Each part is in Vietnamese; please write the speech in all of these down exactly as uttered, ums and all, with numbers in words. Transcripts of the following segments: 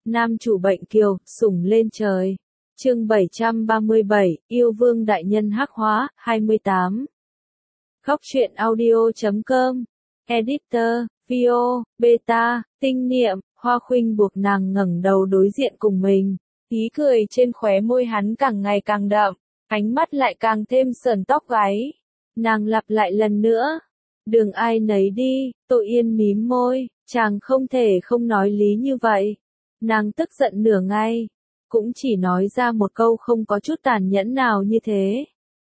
Nam chủ bệnh kiều, sủng lên trời. Chương bảy trăm ba mươi bảy, yêu vương đại nhân hắc hóa, hai mươi tám. Góc truyện audio chấm com. Editor, Vio, Beta, tinh niệm, Hoa Khuynh buộc nàng ngẩng đầu đối diện cùng mình. Ý cười trên khóe môi hắn càng ngày càng đậm, ánh mắt lại càng thêm sờn tóc gáy. Nàng lặp lại lần nữa. Đường ai nấy đi, Tội Yên mím môi, chàng không thể không nói lý như vậy. Nàng tức giận nửa ngày, cũng chỉ nói ra một câu không có chút tàn nhẫn nào như thế.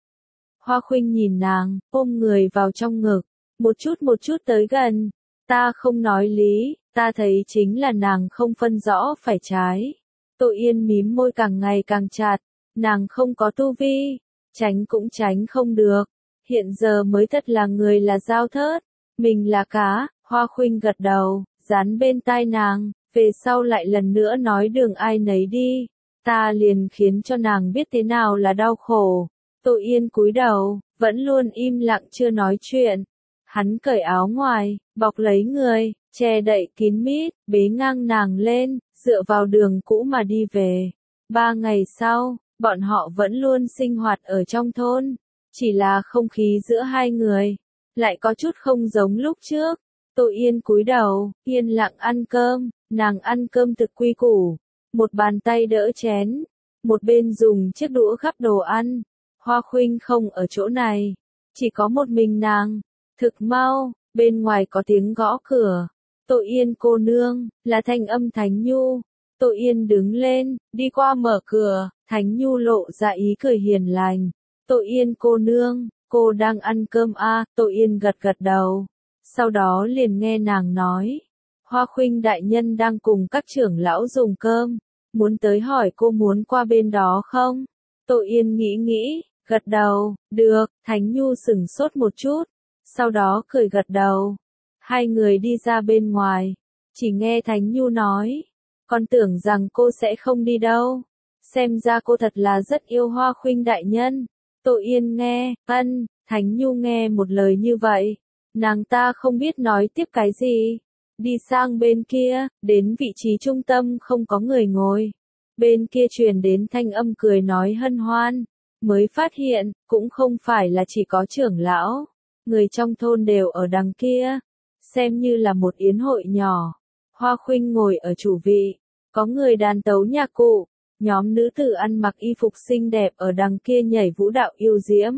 Hoa Khuynh nhìn nàng, ôm người vào trong ngực, một chút một chút tới gần. Ta không nói lý, ta thấy chính là nàng không phân rõ phải trái. Tội Yên mím môi càng ngày càng chặt, nàng không có tu vi, tránh cũng tránh không được. Hiện giờ mới thật là người là dao thớt, mình là cá. Hoa Khuynh gật đầu, dán bên tai nàng, về sau lại lần nữa nói đường ai nấy đi. Ta liền khiến cho nàng biết thế nào là đau khổ. Tội Yên cúi đầu, vẫn luôn im lặng chưa nói chuyện. Hắn cởi áo ngoài, bọc lấy người, che đậy kín mít, bế ngang nàng lên, dựa vào đường cũ mà đi về. Ba ngày sau, bọn họ vẫn luôn sinh hoạt ở trong thôn. Chỉ là không khí giữa hai người, lại có chút không giống lúc trước. Tội Yên cúi đầu, yên lặng ăn cơm, nàng ăn cơm thực quy củ. Một bàn tay đỡ chén, một bên dùng chiếc đũa gắp đồ ăn. Hoa Khuynh không ở chỗ này, chỉ có một mình nàng. Thực mau, bên ngoài có tiếng gõ cửa. Tội Yên cô nương, là thanh âm Thánh Nhu. Tội Yên đứng lên, đi qua mở cửa, Thánh Nhu lộ ra ý cười hiền lành. Tội Yên cô nương, cô đang ăn cơm à, Tội Yên gật gật đầu. Sau đó liền nghe nàng nói, Hoa Khuynh đại nhân đang cùng các trưởng lão dùng cơm, muốn tới hỏi cô muốn qua bên đó không? Tội Yên nghĩ nghĩ, gật đầu, được. Thánh Nhu sửng sốt một chút, sau đó cười gật đầu. Hai người đi ra bên ngoài, chỉ nghe Thánh Nhu nói, con tưởng rằng cô sẽ không đi đâu, xem ra cô thật là rất yêu Hoa Khuynh đại nhân. Tội Yên nghe, ân. Thánh Nhu nghe một lời như vậy, nàng ta không biết nói tiếp cái gì. Đi sang bên kia, đến vị trí trung tâm không có người ngồi. Bên kia truyền đến thanh âm cười nói hân hoan, mới phát hiện, cũng không phải là chỉ có trưởng lão, người trong thôn đều ở đằng kia, xem như là một yến hội nhỏ. Hoa Khuynh ngồi ở chủ vị, có người đàn tấu nhạc cụ, nhóm nữ tử ăn mặc y phục xinh đẹp ở đằng kia nhảy vũ đạo yêu diễm.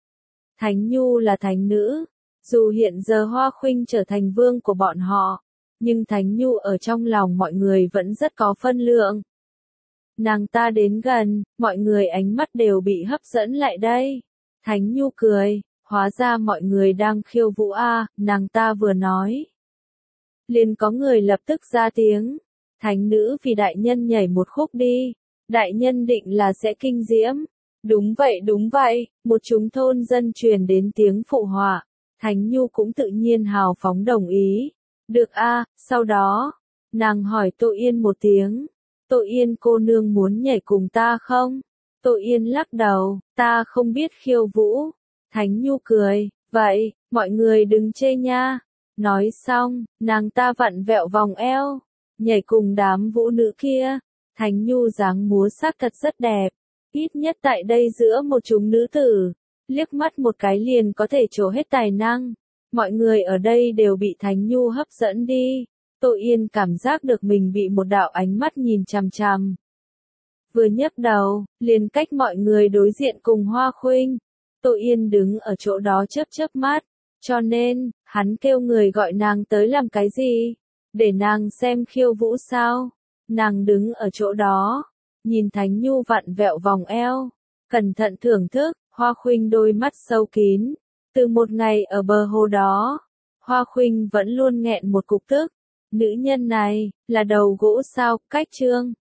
Thánh Nhu là thánh nữ, dù hiện giờ Hoa Khuynh trở thành vương của bọn họ, nhưng Thánh Nhu ở trong lòng mọi người vẫn rất có phân lượng. Nàng ta đến gần, mọi người ánh mắt đều bị hấp dẫn lại đây. Thánh Nhu cười, hóa ra mọi người đang khiêu vũ a, nàng ta vừa nói. Liền có người lập tức ra tiếng, thánh nữ vì đại nhân nhảy một khúc đi, đại nhân định là sẽ kinh diễm. Đúng vậy đúng vậy, một chúng thôn dân truyền đến tiếng phụ họa. Thánh Nhu cũng tự nhiên hào phóng đồng ý. Được a, sau đó, nàng hỏi Tội Yên một tiếng. Tội Yên cô nương muốn nhảy cùng ta không? Tội Yên lắc đầu, ta không biết khiêu vũ. Thánh Nhu cười, vậy, mọi người đừng chê nha. Nói xong, nàng ta vặn vẹo vòng eo, nhảy cùng đám vũ nữ kia. Thánh Nhu dáng múa sắc thật rất đẹp, ít nhất tại đây giữa một chúng nữ tử, liếc mắt một cái liền có thể trổ hết tài năng. Mọi người ở đây đều bị Thánh Nhu hấp dẫn đi. Tội Yên cảm giác được mình bị một đạo ánh mắt nhìn chằm chằm. Vừa nhấc đầu, liền cách mọi người đối diện cùng Hoa Khuynh. Tội Yên đứng ở chỗ đó chớp chớp mắt, cho nên, hắn kêu người gọi nàng tới làm cái gì? Để nàng xem khiêu vũ sao? Nàng đứng ở chỗ đó, nhìn Thánh Nhu vặn vẹo vòng eo, cẩn thận thưởng thức. Hoa Khuynh đôi mắt sâu kín. Từ một ngày ở bờ hồ đó, Hoa Khuynh vẫn luôn nghẹn một cục tức. Nữ nhân này, là đầu gỗ sao? Cách chương.